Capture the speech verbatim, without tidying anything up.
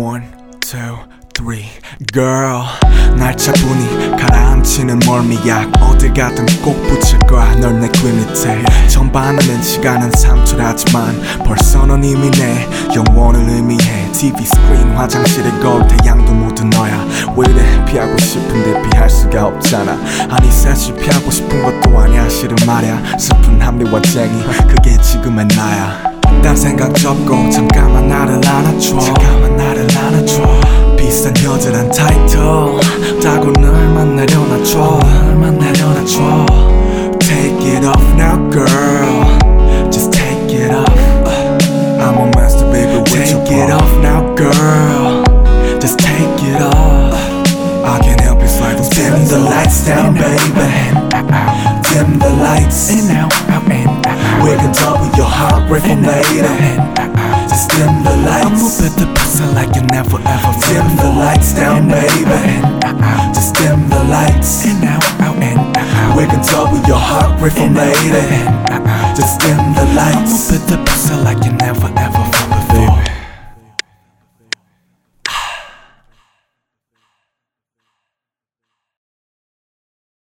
One, two, three, girl. 날 차분히 가라앉히는 멀미약 어딜 가든 꼭 붙일 거야 널 내 귀 밑에. 전반하는 시간은 삼초라지만 벌써 넌 이미 내 영원을 의미해. 티비 스크린 화장실에 거울 태양도 모두 너야. 왜 이래 피하고 싶은데 피할 수가 없잖아. 아니 사실 피하고 싶은 것도 아니야 실은 말야. 슬픈 합리화쟁이 그게 지금의 나야. 딴 생각 접고 잠깐만 나를 안아줘. 잠깐만 나를 안아줘. 비싼 여자란 타이틀 따고 날만 내려놔줘. 날만 내려놔줘. Take it off now girl. Just take it off. I'm a master baby with take you. Take it off now girl. Just take it off. I can't help it slide. Dim the lights down baby. Dim the lights. In and out, out and out. We can double your heart rate from later. Just dim the lights. I'ma put the pussy like you never ever. Dim the lights down baby. Just dim the lights. In and out, out and out. We can double your heart rate from later. Just dim the lights. I'ma put the pussy like you never ever.